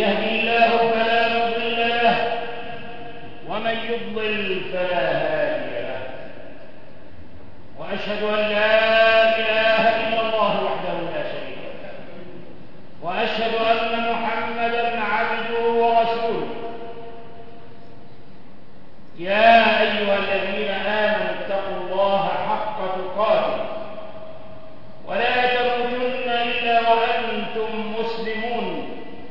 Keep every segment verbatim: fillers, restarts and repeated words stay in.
يهدي الله فلا مضل له ومن يضلل فلا هادي له، وأشهد أن لا إله إلا الله وحده لا شريك له، وأشهد أن محمدًا عبده ورسوله. يا أيها الذين آمنوا اتقوا الله حق تقاته ولا تموتن إلا وأنتم مسلمون.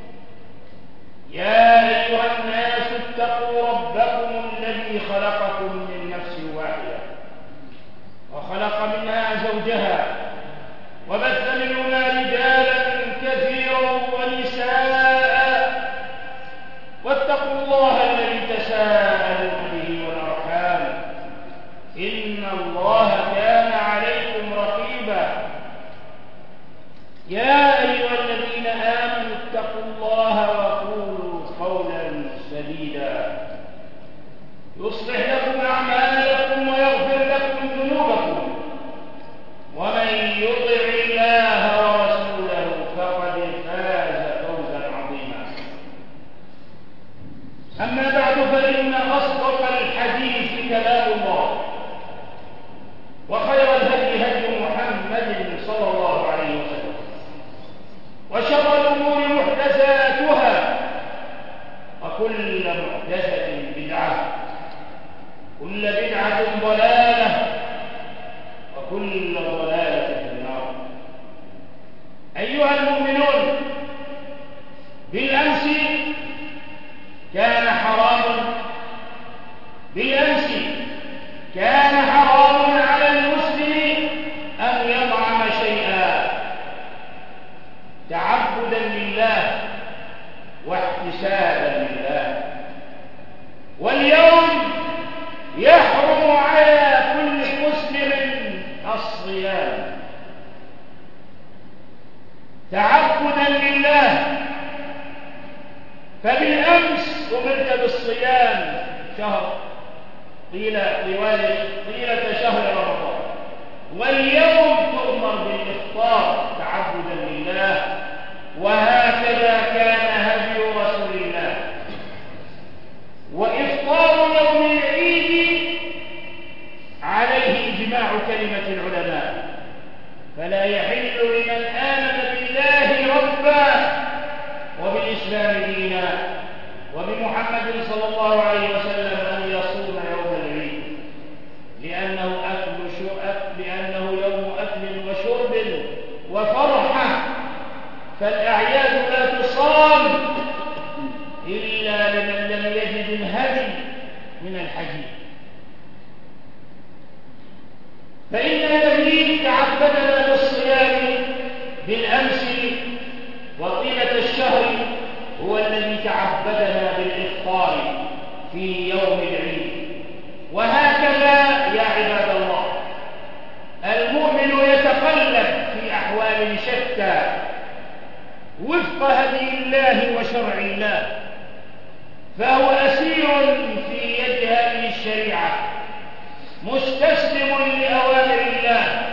يا أيها الناس اتقوا ربكم الذي خلقكم من نفس واحدة وخلق منها زوجها وبث منهما رجالا كثيرا ونساء، واتقوا الله الذي تساءلون به والأرحام إن الله كان عليكم رقيبا. يا أيها الذين آمنوا اتقوا الله وقولوا قولا سديدا يصلح لكم أعمالكم ويغفر لكم ذنوبكم، ومن يطع الله ورسوله فقد فاز فوزا عظيما. أما بعد، فإن أصدق الحديث كلام الله، وخير الهدي هدي محمد صلى الله عليه وسلم، وشر الأمور محدثاتها، وكل محدثة بدعة، كل بدعة ضلالة، وكل ضلالة في النار. أيها المؤمنون، بالأمس كان حرام بالأمس كان حرام على المسلم أن يطعم شيئا تعبدا لله واحتسابا لله، واليوم يحرم على كل مسلم الصيام تعبدا لله. فبالأمس أمرت بالصيام شهر طيلة طيلة شهر رمضان، واليوم تؤمر بالإفطار تعبدا لله، وهكذا كان هدي رسول الله. وإفطار يوم العيد عليه إجماع كلمة العلماء، فلا يحل لمن آمن بالله ربا وبالإسلام دينا وبمحمد صلى الله عليه وسلم أن يصوم يوم العيد، لأنه أكل شرب لأنه يوم أكل وشرب وفرحة، فالأعياد لا تصام إلا لمن لم يجد الهدي من الحديث. فإن الذي تعبدنا بالصيام بالأمس وطيلة الشهر هو الذي تعبدنا بالإفطار في يوم العيد. وهكذا يا عباد الله، المؤمن يتقلب في أحوال شتى وفق هدي الله وشرع الله، فهو أسير في يد هذه الشريعة مستسلم لأوامر الله.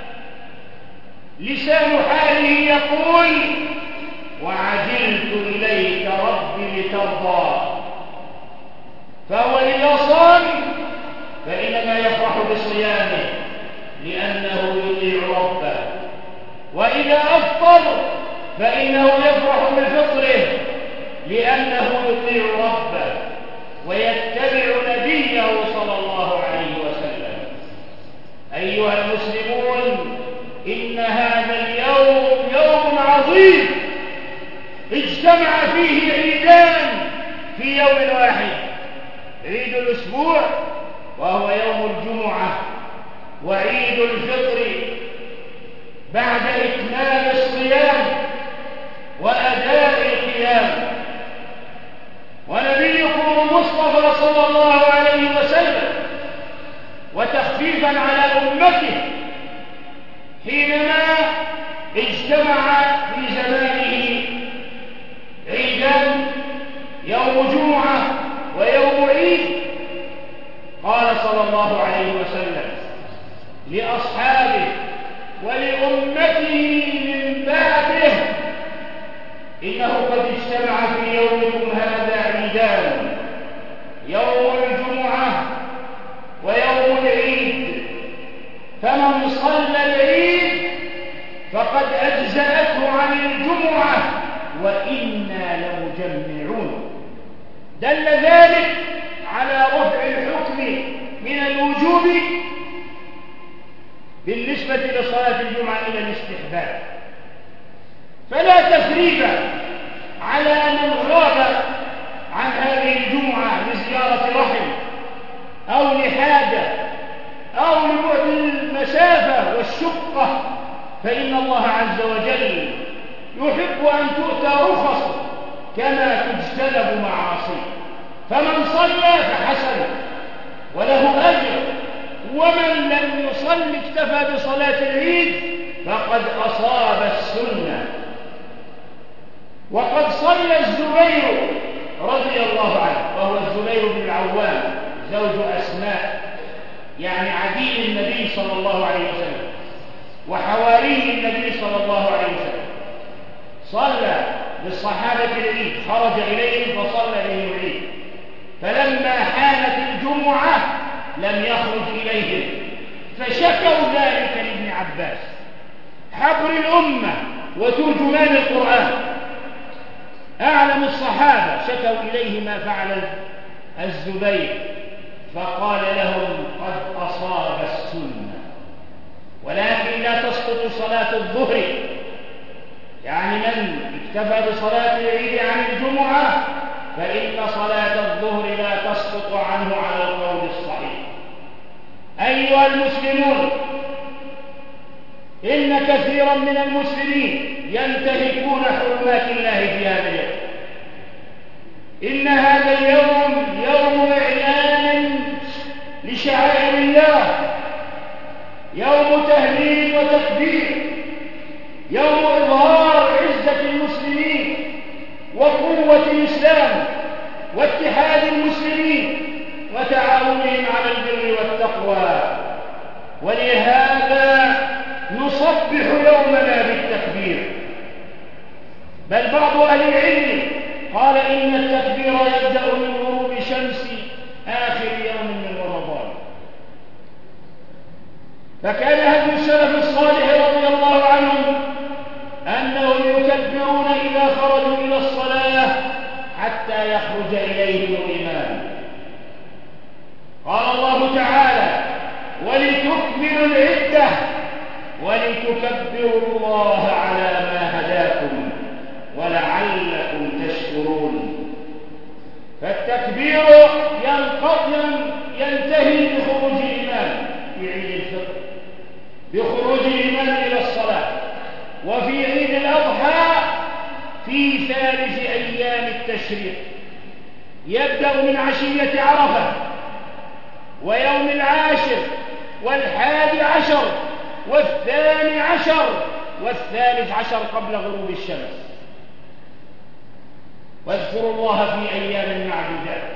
لسان حاله يقول: وعجلت إليك ربي لترضى. فهو إذا صام فإنما يفرح بصيامه لأنه يطيع ربه، وإذا أفطر فإنه يفرح بفطره لأنه يطيع ربه ويتبع نبيه صلى الله عليه وسلم. أيها المسلمون، إن هذا اليوم يوم عظيم اجتمع فيه عيدان في يوم واحد: عيد الأسبوع وهو يوم الجمعة، وعيد الفطر بعد إكمال الصيام وأداء القيام. ونبيكم المصطفى صلى الله عليه وسلم، وتخفيفا على أمته، حينما اجتمع في زمانه عيدان، يوم جمعة ويوم عيد، قال صلى الله عليه وسلم لأصحابه ولأمته من بعده: إنه قد اجتمع في يومكم هذا عيدان، يوم الجمعة ويوم العيد، فمن صلى العيد فقد أجزأته عن الجمعة وإنا لمجمعون. دل ذلك على رفع الحكم من الوجوب بالنسبة لصلاة الجمعة إلى الاستحباب، فلا تثريب على من غاب عن هذه الجمعة لزيارة رحم أو لحاجة أو لبعد المسافة والشقة، فإن الله عز وجل يحب أن تؤتى رخص كما تجتنب معاصي، فمن صلى فحسن وله أجر، ومن لم يصل اكتفى بصلاة العيد فقد أصاب السنة. وقد صلى الزبير رضي الله عنه، وهو الزبير بن العوام زوج أسماء، يعني عدي النبي صلى الله عليه وسلم وحواري النبي صلى الله عليه وسلم، صلى للصحابة العيد، خرج إليهم فصلى إليهم العيد، فلما حانت الجمعة لم يخرج إليهم، فشكوا ذلك لابن عباس حبر الأمة وترجمان القرآن، أعلم الصحابة، شكوا إليه ما فعل الزبير، فقال لهم قد أصاب السنة، ولكن لا تسقط صلاة الظهر، يعني من اكتفى بصلاة العيد عن الجمعة فإن صلاة الظهر لا تسقط عنه على القول الصحيح. أيها المسلمون، إن كثيرا من المسلمين ينتهكون حرمات الله في هذا اليوم. إن هذا اليوم يوم إعلان لشعائر الله، يوم تهليل وتكبير، يوم إظهار عزة المسلمين وقوة الإسلام واتحاد المسلمين وتعاونهم على البر والتقوى، ولهذا نصبح يومنا بالتكبير. بل بعض أهل العلم قال إن التكبير يبدأ من غروب شمس آخر يوم من رمضان. فكان هدي السلف الصالح رضي الله عنهم أنهم يكبرون إذا خرجوا إلى الصلاة حتى يخرج إليهم الإمام. قال الله تعالى: ولتكملوا العدة ولتكبروا الله على ما هداكم ولعلكم تشكرون. فالتكبير ينتهي بخروج الإمام في عيد الفطر، بخروج الإمام إلى الصلاة، وفي عيد الأضحى في ثالث أيام التشريق، يبدأ من عشية عرفة ويوم العاشر والحادي عشر والثاني عشر والثالث عشر قبل غروب الشمس. واذكروا الله في أيام معدودات.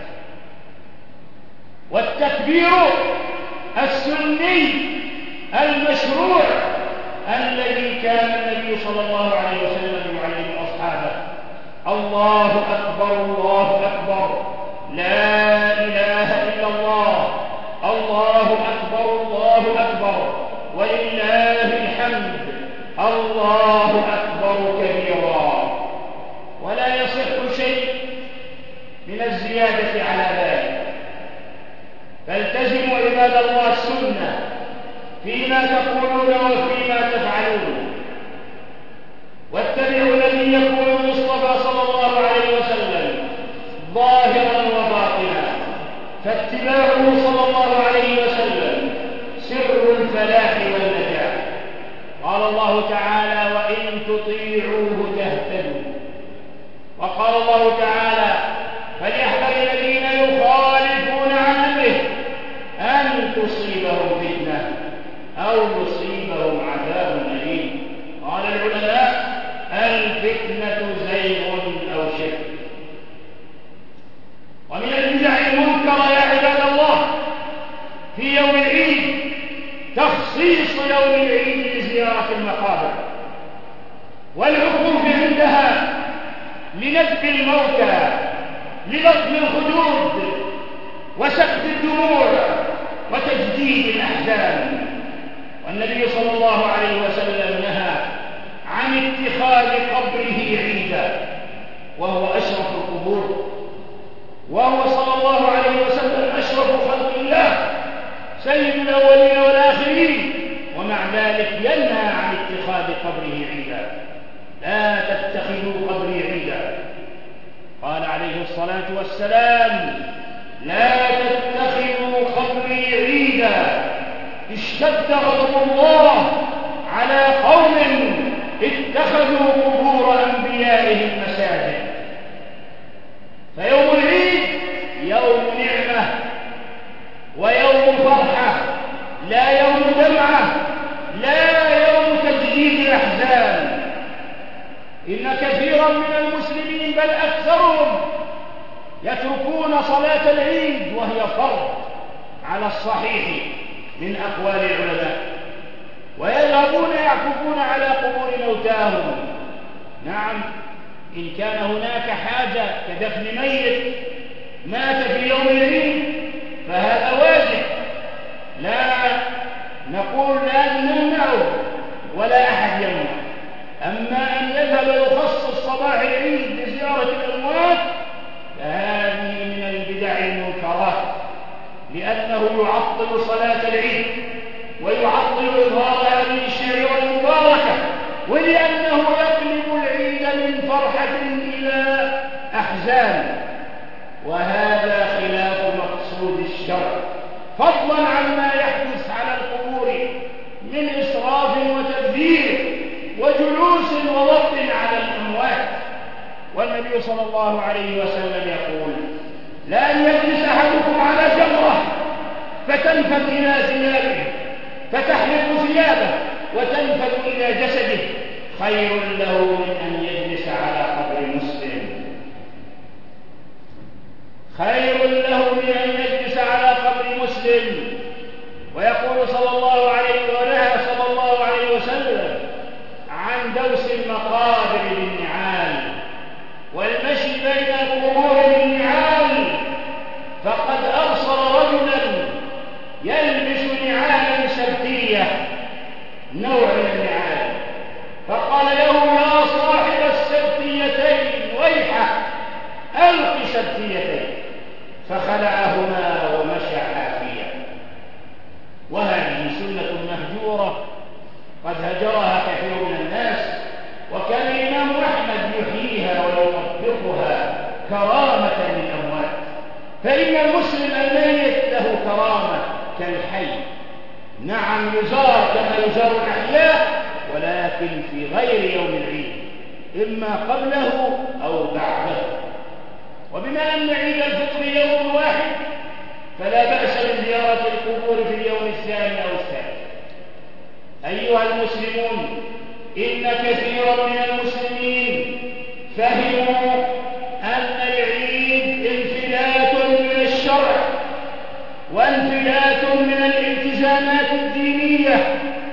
والتكبير السني المشروع الذي كان النبي صلى الله عليه وسلم يعلم أصحابه: الله أكبر الله أكبر، لا إله إلا الله، الله أكبر الله أكبر، ولله الحمد، الله أكبر كبيرا. ولا يصح شيء من الزيادة على ذلك. فالتزموا عباد الله السنة فيما تقولون وفيما تفعلون، واتبعوا الذي يقول المصطفى صلى الله عليه وسلم ظاهرا وباطنا، فاتباعه صلى الله عليه وسلم سر الفلاح والنجاح. قال الله تعالى: وإن تطيعوه تهتدوا. وقال الله تعالى: فليحذر الذين يخالفون عن أمره أن تصيبهم فتنة أو يصيبهم عذاب أليم. قال العلماء: الفتنة زيغ أو شرك. ومن البدع المنكرة يا عباد الله في يوم العيد تخصيص يوم العيد لزيارة المقابر والعكوف عندها لندب الموتى، للطم الخدود، وسكت الدموع، وتجديد الأحزان. والنبي صلى الله عليه وسلم نهى عن اتخاذ قبره عيدا، وهو أشرف القبور، وهو صلى الله عليه وسلم أشرف خلق الله، سيد الأولين والآخرين، ومع ذلك ينهى عن اتخاذ قبره عيدا. لا تتخذوا قبري عيدا. قال عليه الصلاة والسلام: لا تتخذوا قبري عيدا. اشتد غضب الله على قوم اتخذوا قبور أنبيائهم مساجد. فيوم العيد يوم نعمة ويوم فرحة، لا يوم دمعة، لا يوم تجديد الأحزان. إن كثيرا من المسلمين بل أكثرهم يتركون صلاة العيد وهي فرض على الصحيح من أقوال العلماء، ويذهبون يعكفون على قبور موتاهم. نعم، إن كان هناك حاجة كدفن ميت مات في يوم العيد فهذا واجب، لا نقول لا نمنعه ولا أحد يمنع. أما أن يذهب يخصص صباح العيد لزيارة الأموات فهذه من البدع المنكرات، لأنه يعطل صلاة العيد ويعطل إظهار هذه الشعيرة المباركة، ولأنه يقلب العيد من فرحة إلى أحزان، وهذا خلاف مقصود الشرع، فضلا عما يحدث على القبور من إسراف وتبذير وجلوس وضغط على الأموات. والنبي صلى الله عليه وسلم يقول: لا يجلس أحدكم على جمرة فتنفذ إلى ثيابه فتحرق ثيابه وتنفذ إلى جسده، خير له من أن يجلس على قبر مسلم. خير له من أن يجلس على قبر مسلم. ويقول صلى الله عليه ونهى صلى الله عليه وسلم عن دوس المقابر بالنعال والمشي بين القبور بالنعال، فقد أرسل رجلا يلبس نعالا سبتية، نوع من النعال، فقال له: يا صاحب السبتيتين ويحك، ألق سبتيتين، فخلعهما ومشى حافيا. وهذه سنة مهجورة قد هجرها كثير من الناس، وكان الإمام أحمد يحييها ويطبقها كرامة للأموات. فإن المسلم الميت له كرامة كالحي، نعم يزار كما يزار الأحياء، ولكن في غير يوم العيد، إما قبله أو بعده. وبما أن عيد الفطر يوم واحد فلا بأس بزيارة القبور في اليوم الثاني أو الثالث. أيها المسلمون، إن كثيرا من المسلمين فهموا أن العيد انفلات من الشرع وانفلات من الالتزامات الدينية،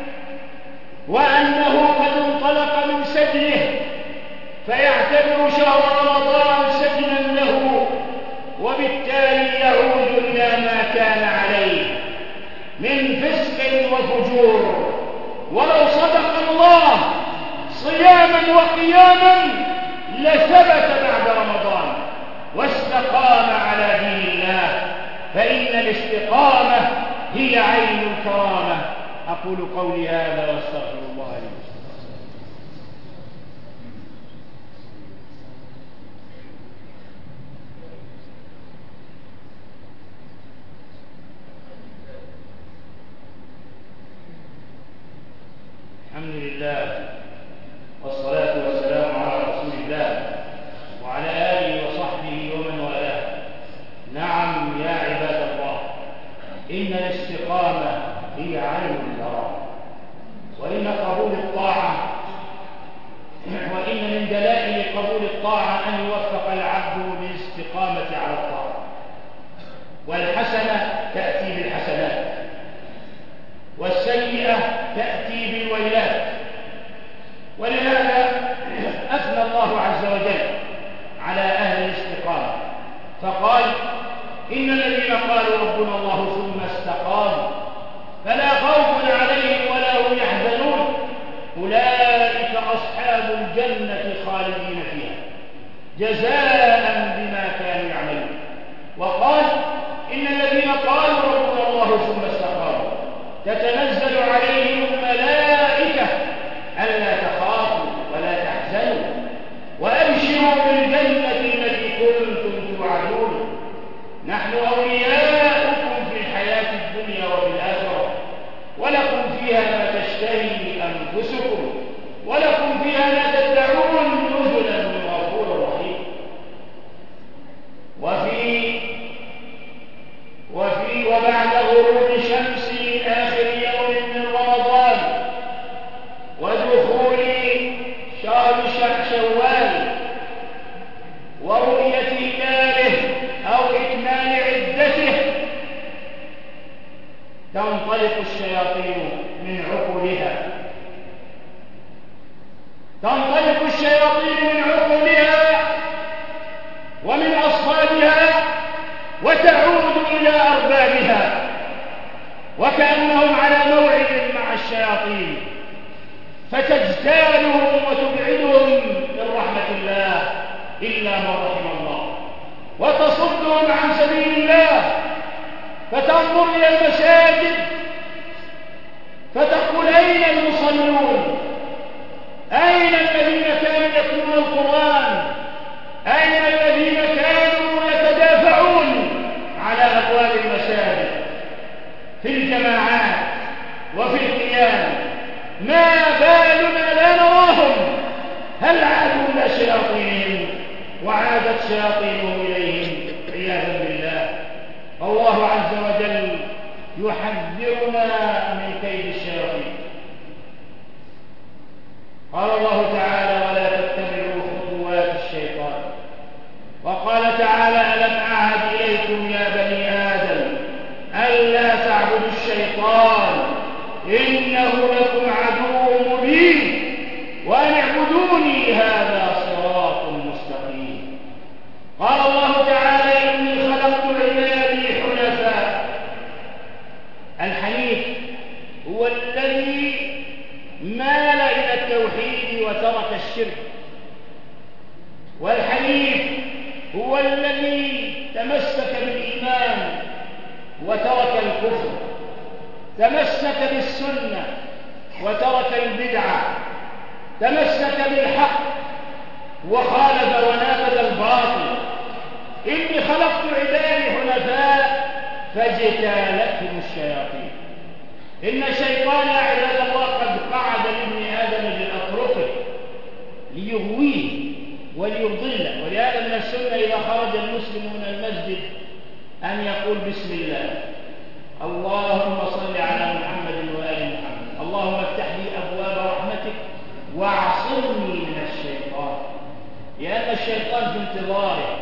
وأنه قد انطلق من سجنه فيعتبر شهر رمضان سجنا له، وبالتالي يعود إلى ما كان عليه من فسق وفجور. ولو صدق الله صياما وقياما لثبت بعد رمضان واستقام على دين الله، فإن الاستقامة هي عين الكرامة. أقول قولي هذا واستغفر الله لي. الحمد لله والصلاة والسلام على رسول الله وعلى آله وصحبه ومن والاه. نعم يا عباد الله، إن الاستقامة هي عين الكرامة، وإن قبول الطاعة فقال إن الذين قالوا ربنا الله ثم استقاموا فلا خوف عليهم ولا هم يحزنون أولئك أصحاب الجنة خالدين فيها جزاء بما كانوا يعملون. وقال إن الذين قالوا ربنا الله ثم استقاموا تتنزل عليهم الملائكة ألا تخافوا ولا تحزنوا وأبشروا بالجنة التي كنتم توعدون نحن أولياؤكم في الحياة الدنيا وفي الآخرة ولكم فيها ما تشتهي أنفسكم ولكم فيها ما تدعون نزلا من غفور رحيم. وفي وفي وبعد غروب شمس آخر يوم من رمضان ودخول شهر شوال ورؤية هلاله أو إكمال عدته تنطلق الشياطين من عقولها تنطلق الشياطين من عقولها ومن أصحابها وتعود إلى أربابها وكأنهم على موعد مع الشياطين فتجتالهم وتبعدهم من رحمة الله إلا من رحم الله وتصدهم عن سبيل الله فتنظر إلى المساجد فتقول أين المصلون أين الذين كانوا يتلون القرآن أين الذين كانوا يتدافعون على أبواب المساجد في الجماعات وفي القيام ما بالنا لا نراهم هل عادوا إلى شياطينهم وعادت شياطينهم إليهم عياذا بالله. الله عز وجل يحذرنا من كيد الشياطين. قال الله تعالى ولا تتبعوا خطوات الشيطان وقال تعالى ألم أعهد إليكم يا بني آدم ألا تعبدوا الشيطان إنه لكم عدو مبين وأن اعبدوني هذا صراط مستقيم. قال الله تعالى إني خلقت عبادي حنفاء. الحنيف هو الذي مال إلى التوحيد وترك الشرك والحنيف هو الذي تمسك بالإيمان وترك الكفر تمسك بالسنة وترك البدعة تمسك بالحق وخالف ونابذ الباطل. إني خلقت عبادي حنفاء فاجتالتهم الشياطين. إن الشيطان يا عباد الله قد قعد لابن آدم بالأطرق ليغويه وليضله ولهذا من السنة إذا خرج المسلم من المسجد أن يقول بسم الله اللهم صل على محمد وآل محمد اللهم افتح لي أبواب رحمتك واعصمني من الشيطان لأن الشيطان في انتظاره.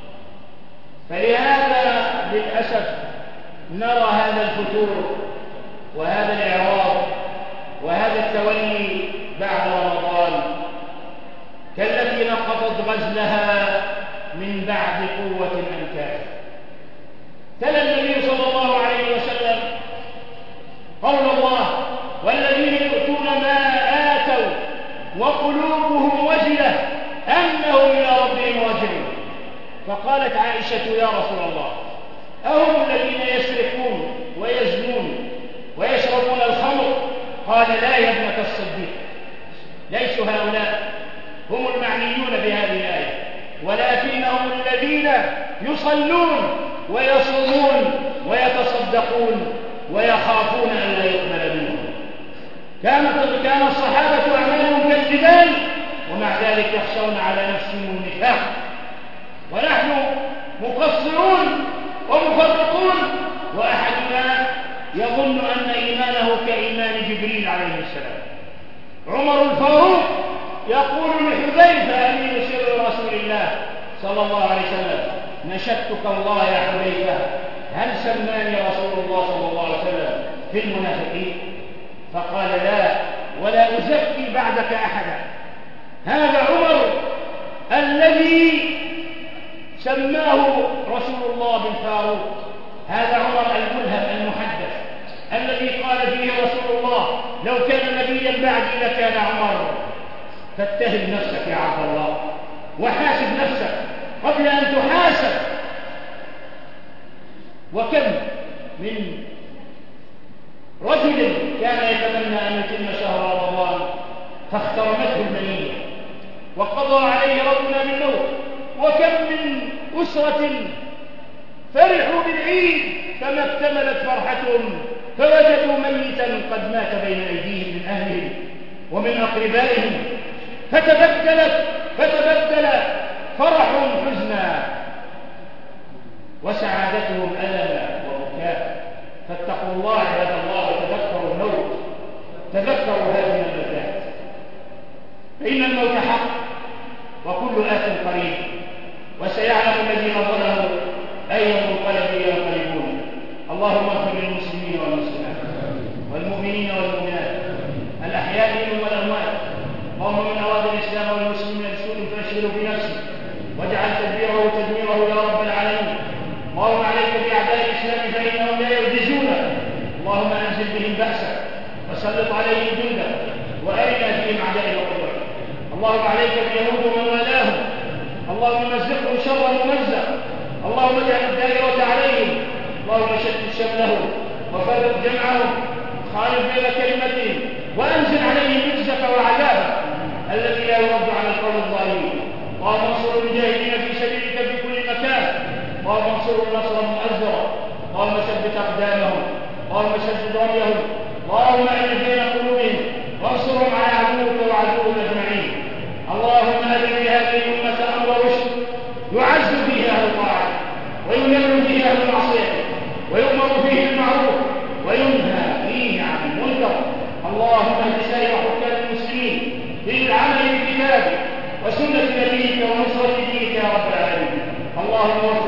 فلهذا للأسف نرى هذا الفتور وهذا الإعراض وهذا التولي بعد رمضان كالتي نقضت غزلها من بعد قوة أنكاث. تلا النبي صلى الله عليه وسلم قول الله والذين يؤتون ما آتوا وقلوبهم وجلة أنهم إلى ربهم راجعون. فقالت عائشة يا رسول الله أهم الذين يسرقون ويزنون ويشربون الخمر؟ قال لا يا ابنة الصديق ليسوا هؤلاء هم المعنيون بهذه الآية ولكنهم الذين يصلون ويصومون ويتصدقون ويخافون أن لا يقبل منهم. كانت كان الصحابة أعمالهم كالجبال ومع ذلك يخشون على نفسهم النفاق ونحن مقصرون ومفرطون وأحدنا يظن أن إيمانه كإيمان جبريل عليه السلام. عمر الفاروق يقول لحذيفة أمين سر رسول الله صلى الله عليه وسلم نشدتك الله يا حذيفة هل سماني رسول الله صلى الله عليه وسلم في المنافقين؟ فقال لا ولا أزكي بعدك أحدا. هذا عمر الذي سماه رسول الله بالفاروق. هذا عمر الملهم المحدث الذي قال فيه رسول الله لو كان نبيا بعدي لكان عمر. فاتهم نفسك يا عبد الله وحاسب نفسك قبل أن تحاسب. وكم من رجل كان يتمنى أن يتم شهر رمضان فاخترمته المنية وقضى عليه ربنا بالموت. وكم من أسرة فرحوا بالعيد فما اكتملت فرحتهم فوجدوا ميتا قد مات بين أيديهم من أهلهم ومن أقربائهم، فتبدلت فتبدل فرحهم حزنا وسعادتهم ألما وبكاء. فاتقوا الله عباد الله وتذكروا الموت، تذكروا هذه اللذات، فإن الموت حق وكل آت قريب، وسيعلم الذين ظلموا أي منقلب ينقلبون. اللهم اغفر للمسلمين والمسلمات والمؤمنين والمؤمنات الأحياء منهم والأموات. اللهم من أراد الإسلام والمسلمين بسوء فاشغله بنفسه واجعل تدبيره وتدميره يا رب العالمين. اللهم عليك بأعداء الإسلام فإنهم لا يعجزونك. اللهم أنزل بهم بأسك وسلط عليهم جندك وأرنا فيهم عجائب قدرتك. اللهم عليك باليهود ومن والاهم، اللهم مزقهم شر ممزق. اللهم اجعل الدائرة عليهم، اللهم شتت شملهم وفرق جمعهم، خالف بين كلمتهم، وأنزل عليهم رجزك وعذابك الذي لا يرد على القوم الظالمين. اللهم انصر المجاهدين في سبيلك في كل مكان، اللهم انصرهم نصرا مؤزرا، اللهم ثبت أقدامهم، اللهم سدد رميهم، اللهم ألف بين قلوبهم وانصرهم على عدوك وعدوهم أجمعين. اللهم أهل بهذه الأمة أمر رشد يعز فيه أهل طاعته وينذر فيه أهل معصيته ويؤمر فيه بالمعروف وينهى فيه عن المنكر. اللهم اهد سائر حكام المسلمين للعمل بكتابك وسنة نبيك ونصرة دينك يا رب العالمين. اللهم